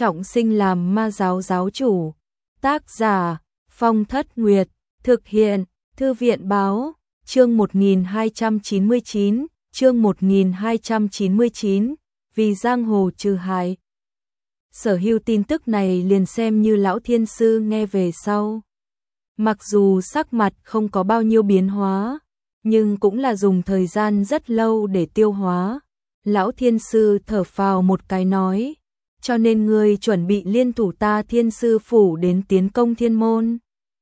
trọng sinh làm ma giáo giáo chủ. Tác giả Phong Thất Nguyệt, thực hiện Thư viện báo, chương 1299, chương 1299, vì giang hồ trừ hại. Sở hữu tin tức này liền xem như lão thiên sư nghe về sau. Mặc dù sắc mặt không có bao nhiêu biến hóa, nhưng cũng là dùng thời gian rất lâu để tiêu hóa. Lão thiên sư thở phào một cái nói, cho nên ngươi chuẩn bị liên thủ ta Thiên Sư Phủ đến tiến công thiên môn.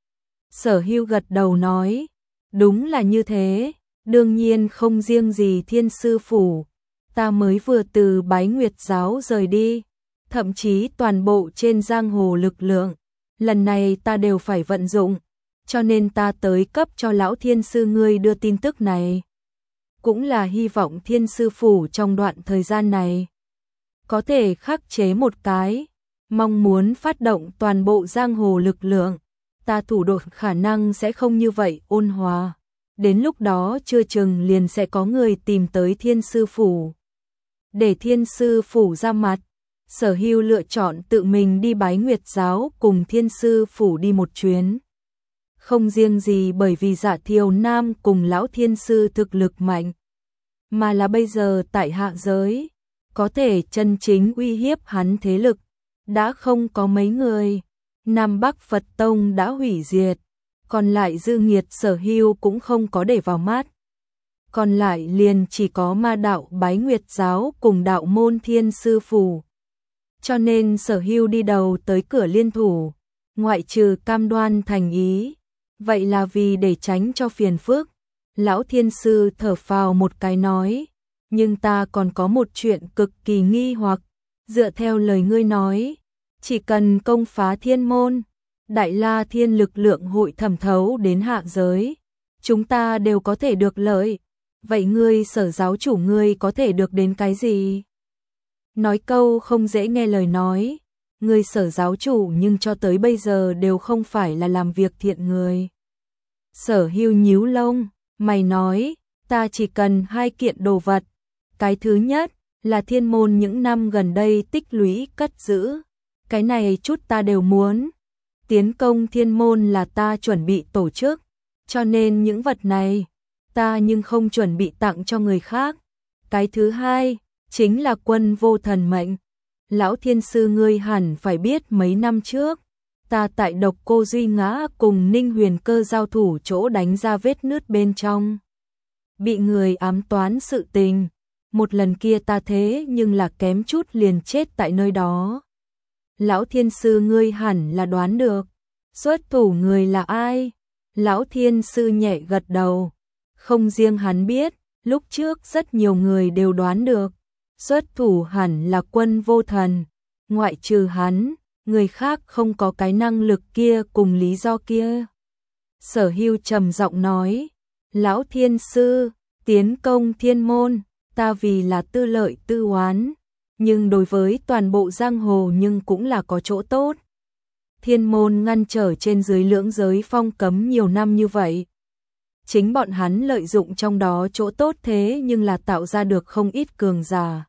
Sở hữu gật đầu nói, đúng là như thế, đương nhiên không riêng gì Thiên Sư Phủ, ta mới vừa từ Bái Nguyệt Giáo rời đi, thậm chí toàn bộ trên giang hồ lực lượng, lần này ta đều phải vận dụng, cho nên ta tới cấp cho lão thiên sư ngươi đưa tin tức này. Cũng là hy vọng Thiên Sư Phủ trong đoạn thời gian này có thể khắc chế một cái, mong muốn phát động toàn bộ giang hồ lực lượng, ta thủ đoạn khả năng sẽ không như vậy ôn hòa. Đến lúc đó chưa chừng liền sẽ có người tìm tới Thiên Sư Phủ. Để Thiên Sư Phủ ra mặt, Sở hữu lựa chọn tự mình đi Bái Nguyệt Giáo cùng Thiên Sư Phủ đi một chuyến. Không riêng gì bởi vì Dạ Thiều Nam cùng lão thiên sư thực lực mạnh, mà là bây giờ tại hạ giới, có thể chân chính uy hiếp hắn thế lực, đã không có mấy người. Nam Bắc Phật Tông đã hủy diệt, còn lại dư nghiệt Sở hữu cũng không có để vào mắt. Còn lại liền chỉ có ma đạo Bái Nguyệt Giáo cùng đạo môn Thiên Sư Phủ. Cho nên Sở hữu đi đầu tới cửa liên thủ, ngoại trừ cam đoan thành ý, vậy là vì để tránh cho phiền phức. Lão thiên sư thở phào một cái nói, nhưng ta còn có một chuyện cực kỳ nghi hoặc, dựa theo lời ngươi nói, chỉ cần công phá thiên môn, Đại La Thiên lực lượng hội thẩm thấu đến hạ giới, chúng ta đều có thể được lợi. Vậy ngươi Sở giáo chủ ngươi có thể được đến cái gì? Nói câu không dễ nghe lời nói, ngươi Sở giáo chủ nhưng cho tới bây giờ đều không phải là làm việc thiện người. Sở hữu nhíu lông, mày nói, ta chỉ cần hai kiện đồ vật. Cái thứ nhất là thiên môn những năm gần đây tích lũy cất giữ, cái này chút ta đều muốn. Tiến công thiên môn là ta chuẩn bị tổ chức, cho nên những vật này ta nhưng không chuẩn bị tặng cho người khác. Cái thứ hai chính là quân vô thần mệnh. Lão thiên sư ngươi hẳn phải biết mấy năm trước, ta tại Độc Cô Duy Ngã cùng Ninh Huyền Cơ giao thủ chỗ đánh ra vết nứt bên trong, bị người ám toán sự tình. Một lần kia ta thế nhưng là kém chút liền chết tại nơi đó. Lão thiên sư ngươi hẳn là đoán được xuất thủ người là ai. Lão thiên sư nhẹ gật đầu, không riêng hắn biết, lúc trước rất nhiều người đều đoán được xuất thủ hẳn là quân vô thần, ngoại trừ hắn, người khác không có cái năng lực kia cùng lý do kia. Sở hữu trầm giọng nói, lão thiên sư, tiến công thiên môn, ta vì là tư lợi tư oán, nhưng đối với toàn bộ giang hồ nhưng cũng là có chỗ tốt. Thiên môn ngăn trở trên dưới lưỡng giới phong cấm nhiều năm như vậy, chính bọn hắn lợi dụng trong đó chỗ tốt, thế nhưng là tạo ra được không ít cường giả.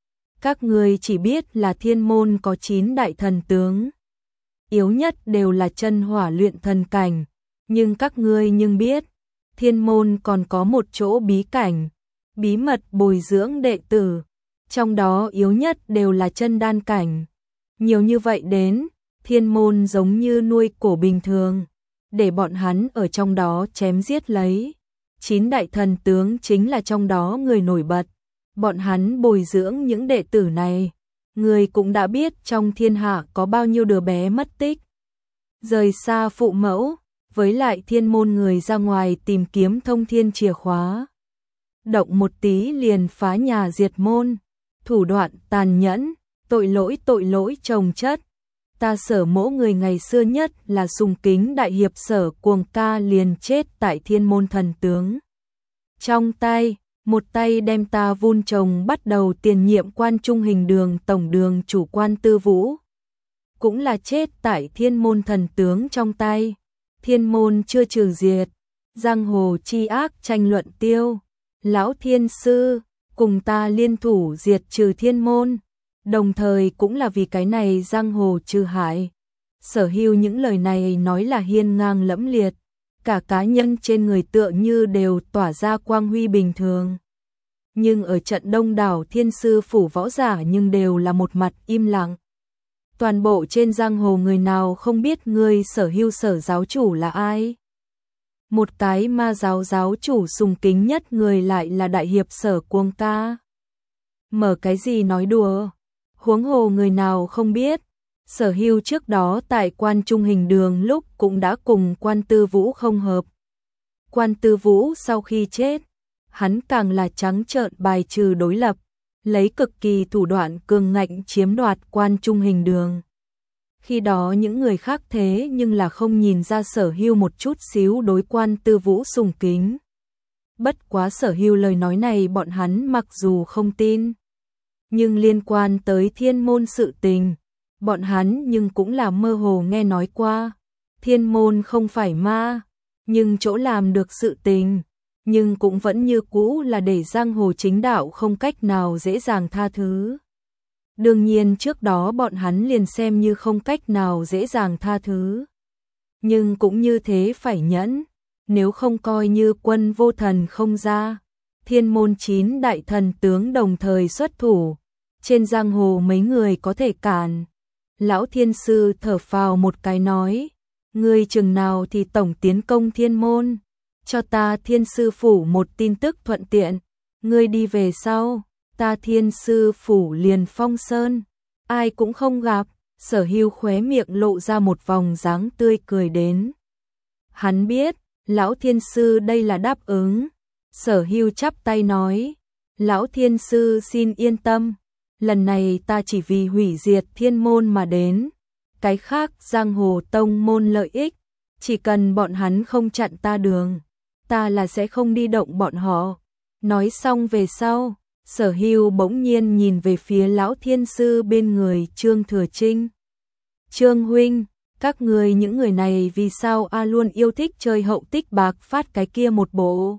Các ngươi chỉ biết là thiên môn có 9 đại thần tướng, yếu nhất đều là chân hỏa luyện thần cảnh, nhưng các ngươi nhưng biết, thiên môn còn có một chỗ bí cảnh, bí mật bồi dưỡng đệ tử, trong đó yếu nhất đều là chân đan cảnh. Nhiều như vậy đến, thiên môn giống như nuôi cổ bình thường, để bọn hắn ở trong đó chém giết lấy. 9 đại thần tướng chính là trong đó người nổi bật. Bọn hắn bồi dưỡng những đệ tử này, người cũng đã biết trong thiên hạ có bao nhiêu đứa bé mất tích, rời xa phụ mẫu, với lại thiên môn người ra ngoài tìm kiếm thông thiên chìa khóa. Động một tí liền phá nhà diệt môn, thủ đoạn tàn nhẫn, tội lỗi chồng chất. Ta Sở mỗ người ngày xưa nhất là sùng kính đại hiệp Sở Cuồng ca liền chết tại thiên môn thần tướng trong tay. Một tay đem ta vun trồng bắt đầu tiền nhiệm quan trung hình đường tổng đường chủ quan Tư Vũ, cũng là chết tại thiên môn thần tướng trong tay. Thiên môn chưa trừ diệt, giang hồ chi ác tranh luận tiêu. Lão thiên sư, cùng ta liên thủ diệt trừ thiên môn. đồng thời cũng là vì cái này giang hồ trừ hại. Sở Hưu những lời này nói là hiên ngang lẫm liệt, cả cá nhân trên người tựa như đều tỏa ra quang huy bình thường. Nhưng ở trận đông đảo Thiên Sư phủ võ giả nhưng đều là một mặt im lặng. Toàn bộ trên giang hồ người nào không biết ngươi Sở Hưu Sở giáo chủ là ai? Một cái ma giáo giáo chủ sùng kính nhất người lại là đại hiệp Sở Cuồng ca. Mở cái gì nói đùa? Huống hồ người nào không biết? Sở Hưu trước đó tại Quan Trung Hình Đường lúc cũng đã cùng Quan Tư Vũ không hợp. Quan Tư Vũ sau khi chết, hắn càng là trắng trợn bài trừ đối lập, lấy cực kỳ thủ đoạn cường ngạnh chiếm đoạt Quan Trung Hình Đường. Khi đó những người khác thế nhưng là không nhìn ra Sở Hưu một chút xíu đối Quan Tư Vũ sùng kính. Bất quá Sở Hưu lời nói này bọn hắn mặc dù không tin, nhưng liên quan tới thiên môn sự tình, bọn hắn nhưng cũng là mơ hồ nghe nói qua. Thiên môn không phải ma, nhưng chỗ làm được sự tình, nhưng cũng vẫn như cũ là để giang hồ chính đạo không cách nào dễ dàng tha thứ. Đương nhiên trước đó bọn hắn liền xem như không cách nào dễ dàng tha thứ. Nhưng cũng như thế phải nhẫn, nếu không coi như Quân Vô Thần không ra, thiên môn 9 đại thần tướng đồng thời xuất thủ, trên giang hồ mấy người có thể cản. Lão Thiên Sư thở phào một cái nói, ngươi chừng nào thì tổng tiến công thiên môn, cho ta Thiên Sư phủ một tin tức thuận tiện, ngươi đi về sau, ta Thiên Sư phủ liền phong sơn, ai cũng không gặp. Sở Hưu khóe miệng lộ ra một vòng dáng tươi cười đến. Hắn biết, Lão Thiên Sư đây là đáp ứng. Sở Hưu chắp tay nói, Lão Thiên Sư xin yên tâm, lần này ta chỉ vì hủy diệt thiên môn mà đến, cái khác giang hồ tông môn lợi ích, chỉ cần bọn hắn không chặn ta đường, ta là sẽ không đi động bọn họ. Nói xong về sau, Sở Hưu bỗng nhiên nhìn về phía Lão Thiên Sư bên người Trương Thừa Trinh. Trương huynh, các người những người này vì sao luôn yêu thích chơi hậu tích bạc phát cái kia một bộ?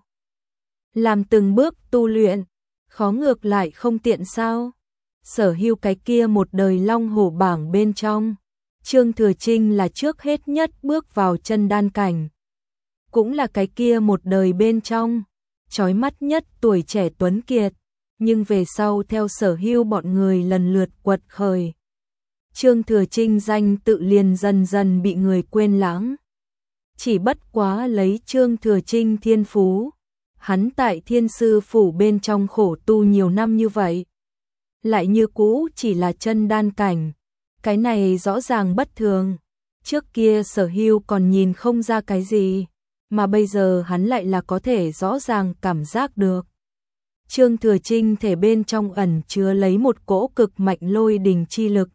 Làm từng bước tu luyện, khó ngược lại không tiện sao? Sở Hưu cái kia một đời long hổ bảng bên trong, Trương Thừa Trinh là trước hết nhất bước vào chân đan cảnh. Cũng là cái kia một đời bên trong, chói mắt nhất tuổi trẻ tuấn kiệt, nhưng về sau theo Sở Hưu bọn người lần lượt quật khởi. Trương Thừa Trinh danh tự liền dần dần bị người quên lãng. Chỉ bất quá lấy Trương Thừa Trinh thiên phú, hắn tại Thiên Sư phủ bên trong khổ tu nhiều năm như vậy, lại như cũ chỉ là chân đan cảnh, cái này rõ ràng bất thường. Trước kia Sở Hưu còn nhìn không ra cái gì, mà bây giờ hắn lại là có thể rõ ràng cảm giác được. Trương Thừa Trinh thể bên trong ẩn chứa lấy một cỗ cực mạnh lôi đình chi lực.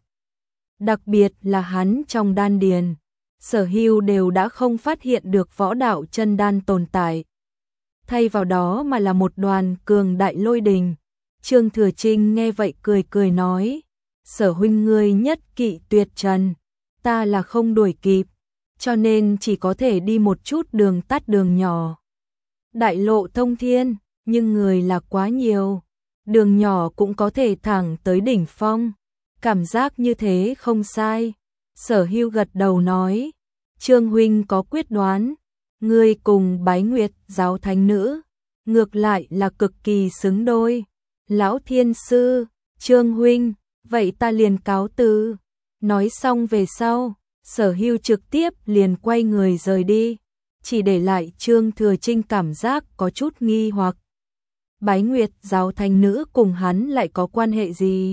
Đặc biệt là hắn trong đan điền, Sở Hưu đều đã không phát hiện được võ đạo chân đan tồn tại. Thay vào đó mà là một đoàn cường đại lôi đình. Trương Thừa Trinh nghe vậy cười cười nói, Sở huynh ngươi nhất kỵ tuyệt trần, ta là không đuổi kịp, cho nên chỉ có thể đi một chút đường tắt đường nhỏ. Đại lộ thông thiên, nhưng người là quá nhiều, đường nhỏ cũng có thể thẳng tới đỉnh phong. Cảm giác như thế không sai. Sở Hưu gật đầu nói, Trương huynh có quyết đoán, ngươi cùng Bái Nguyệt giáo thánh nữ, ngược lại là cực kỳ xứng đôi. Lão Thiên Sư, Trương huynh, vậy ta liền cáo từ. Nói xong về sau, Sở Hưu trực tiếp liền quay người rời đi, chỉ để lại Trương Thừa Trinh cảm giác có chút nghi hoặc. Bái Nguyệt giáo thánh nữ cùng hắn lại có quan hệ gì?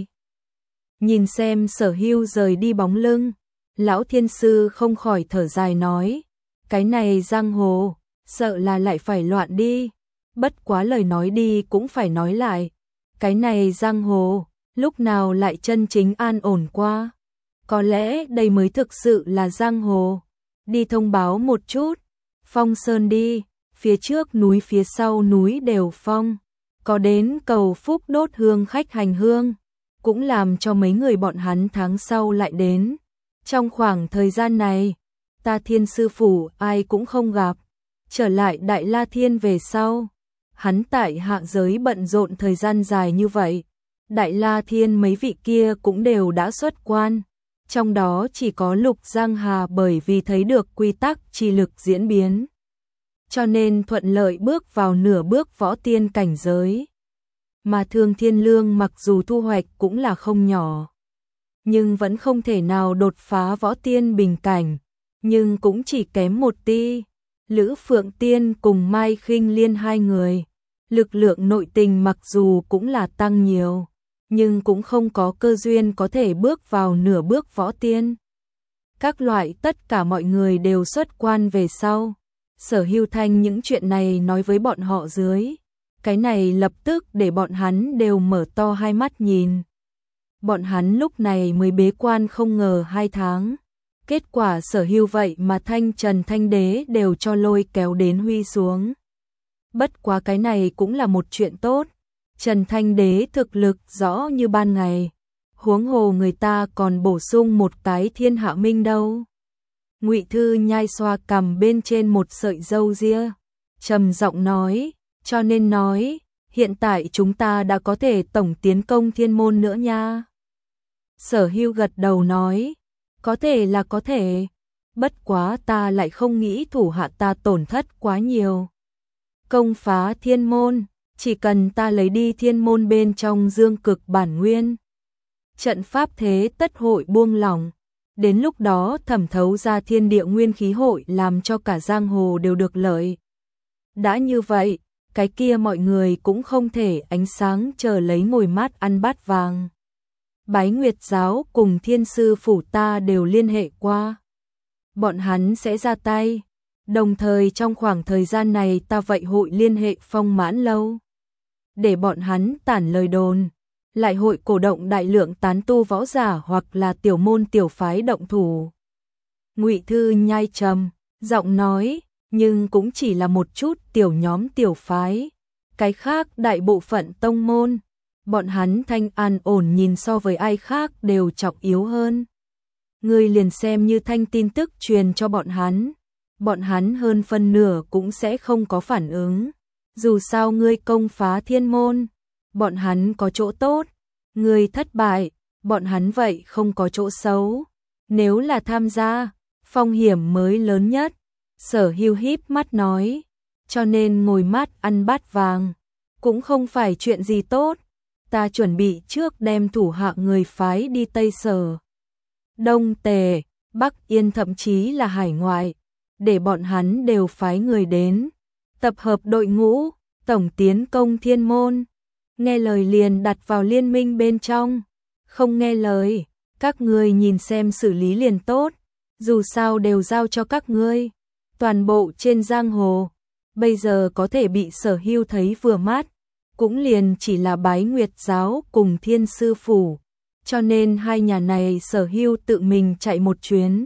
Nhìn xem Sở Hưu rời đi bóng lưng, Lão Thiên Sư không khỏi thở dài nói, cái này giang hồ, sợ là lại phải loạn đi. Bất quá lời nói đi cũng phải nói lại, cái này giang hồ, lúc nào lại chân chính an ổn qua. Có lẽ đây mới thực sự là giang hồ. Đi thông báo một chút, phong sơn đi, phía trước núi phía sau núi đều phong, có đến cầu phúc đốt hương khách hành hương, cũng làm cho mấy người bọn hắn tháng sau lại đến. Trong khoảng thời gian này, ta Thiên Sư phủ ai cũng không gặp, trở lại Đại La Thiên về sau, hắn tại hạ giới bận rộn thời gian dài như vậy, Đại La Thiên mấy vị kia cũng đều đã xuất quan, trong đó chỉ có Lục Giang Hà bởi vì thấy được quy tắc chi lực diễn biến, cho nên thuận lợi bước vào nửa bước võ tiên cảnh giới. Mà Thương Thiên Lương mặc dù thu hoạch cũng là không nhỏ, nhưng vẫn không thể nào đột phá võ tiên bình cảnh, nhưng cũng chỉ kém một tí. Lữ Phượng Tiên cùng Mai Khinh Liên hai người, lực lượng nội tình mặc dù cũng là tăng nhiều, nhưng cũng không có cơ duyên có thể bước vào nửa bước võ tiên. Các loại tất cả mọi người đều xuất quan về sau. Sở Hưu Thanh những chuyện này nói với bọn họ dưới. Cái này lập tức để bọn hắn đều mở to hai mắt nhìn. Bọn hắn lúc này mới bế quan không ngờ 2 tháng. Kết quả Sở Hưu vậy mà Thanh Trần Thanh Đế đều cho lôi kéo đến huy xuống. Bất quá cái này cũng là một chuyện tốt. Trần Thanh Đế thực lực rõ như ban ngày. Huống hồ người ta còn bổ sung một cái Thiên Hạ Minh đâu. Ngụy Thư nhai xoa cằm bên trên một sợi râu ria, trầm giọng nói, cho nên nói, hiện tại chúng ta đã có thể tổng tiến công thiên môn nữa nha. Sở Hưu gật đầu nói, có thể là có thể, bất quá ta lại không nghĩ thủ hạ ta tổn thất quá nhiều. Công phá thiên môn, chỉ cần ta lấy đi thiên môn bên trong dương cực bản nguyên, trận pháp thế tất hội buông lỏng. Đến lúc đó thẩm thấu ra thiên địa nguyên khí hội làm cho cả giang hồ đều được lợi. Đã như vậy, cái kia mọi người cũng không thể ánh sáng chờ lấy ngồi mát ăn bát vàng. Bái Nguyệt giáo cùng Thiên sư phủ ta đều liên hệ qua. Bọn hắn sẽ ra tay. Đồng thời trong khoảng thời gian này ta vậy hội liên hệ Phong Mãn Lâu. Để bọn hắn tản lời đồn. Lại hội cổ động đại lượng tán tu võ giả hoặc là tiểu môn tiểu phái động thủ. Ngụy Thư nhai trầm, giọng nói, nhưng cũng chỉ là một chút tiểu nhóm tiểu phái. Cái khác đại bộ phận tông môn, bọn hắn thanh an ổn nhìn so với ai khác đều trọng yếu hơn. Ngươi liền xem như thanh tin tức truyền cho bọn hắn hơn phân nửa cũng sẽ không có phản ứng. Dù sao ngươi công phá thiên môn, bọn hắn có chỗ tốt, ngươi thất bại, bọn hắn vậy không có chỗ xấu. Nếu là tham gia, phong hiểm mới lớn nhất. Sở Hưu híp mắt nói, cho nên ngồi mát ăn bát vàng, cũng không phải chuyện gì tốt. Ta chuẩn bị trước đem thủ hạ người phái đi Tây Sở, Đông Tề, Bắc Yên thậm chí là hải ngoại, để bọn hắn đều phái người đến, tập hợp đội ngũ, tổng tiến công thiên môn. Nghe lời liền đặt vào liên minh bên trong, không nghe lời, các ngươi nhìn xem xử lý liền tốt, dù sao đều giao cho các ngươi. Toàn bộ trên giang hồ, bây giờ có thể bị Sở Hưu thấy vừa mắt, cũng liền chỉ là Bái Nguyệt giáo cùng Thiên sư phủ, cho nên hai nhà này Sở Hưu tự mình chạy một chuyến.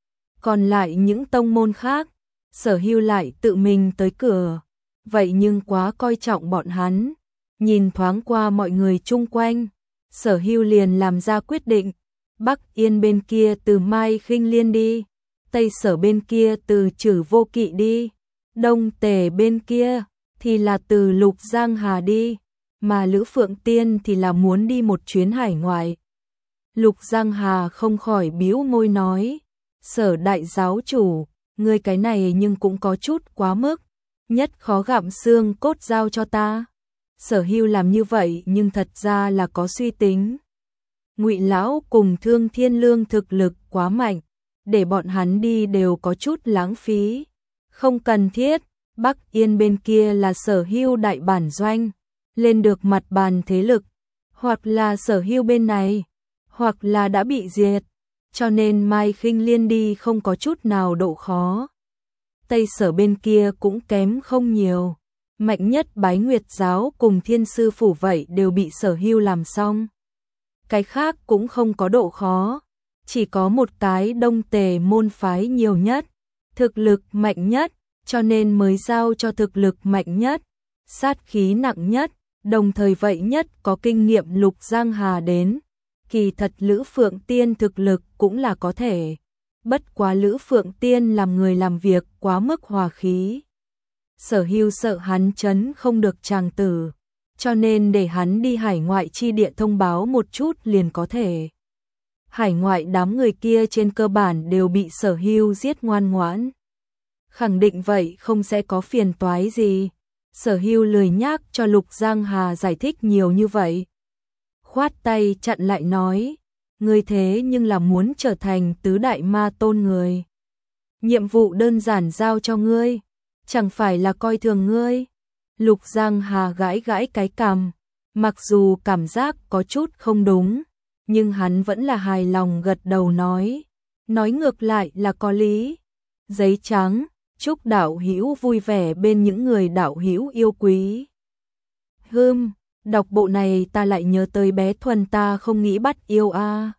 Còn lại những tông môn khác, Sở Hưu lại tự mình tới cửa, vậy nhưng quá coi trọng bọn hắn. Nhìn thoáng qua mọi người chung quanh, Sở Hưu liền làm ra quyết định. Bắc Yên bên kia từ Mai Khinh Liên đi, Tây Sở bên kia từ Trử Vô Kỵ đi, Đông Tề bên kia thì là từ Lục Giang Hà đi, mà Lữ Phượng Tiên thì là muốn đi một chuyến hải ngoại. Lục Giang Hà không khỏi bĩu môi nói, Sở đại giáo chủ, ngươi cái này nhưng cũng có chút quá mức, nhất khó gặm xương cốt giao cho ta. Sở Hưu làm như vậy nhưng thật ra là có suy tính. Ngụy lão cùng Thương Thiên Lương thực lực quá mạnh, để bọn hắn đi đều có chút lãng phí, không cần thiết. Bắc Yên bên kia là Sở Hưu đại bản doanh, lên được mặt bàn thế lực, hoặc là Sở Hưu bên này, hoặc là đã bị diệt, cho nên Mai Khinh Liên đi không có chút nào độ khó. Tây Sở bên kia cũng kém không nhiều, mạnh nhất Bái Nguyệt giáo cùng Thiên sư phủ vậy đều bị Sở Hưu làm xong. Cái khác cũng không có độ khó, chỉ có một cái Đông Tề môn phái nhiều nhất, thực lực mạnh nhất, cho nên mới giao cho thực lực mạnh nhất, sát khí nặng nhất, đồng thời vậy nhất có kinh nghiệm Lục Giang Hà đến. Kỳ thật Lữ Phượng Tiên thực lực cũng là có thể, bất quá Lữ Phượng Tiên làm người làm việc quá mức hòa khí. Sở Hưu sợ hắn chấn không được chàng tử, cho nên để hắn đi hải ngoại chi địa thông báo một chút liền có thể. Hải ngoại đám người kia trên cơ bản đều bị Sở Hưu giết ngoan ngoãn. Khẳng định vậy không sẽ có phiền toái gì. Sở Hưu lười nhác cho Lục Giang Hà giải thích nhiều như vậy. Khoát tay chặn lại nói, ngươi thế nhưng là muốn trở thành tứ đại ma tôn người. Nhiệm vụ đơn giản giao cho ngươi, chẳng phải là coi thường ngươi. Lục Giang Hà gãi gãi cái cằm, mặc dù cảm giác có chút không đúng, nhưng hắn vẫn là hài lòng gật đầu nói ngược lại là có lý. Giấy trắng, chúc đạo hữu vui vẻ bên những người đạo hữu yêu quý. Đọc bộ này ta lại nhớ tới bé Thuần ta không nghĩ bắt yêu a.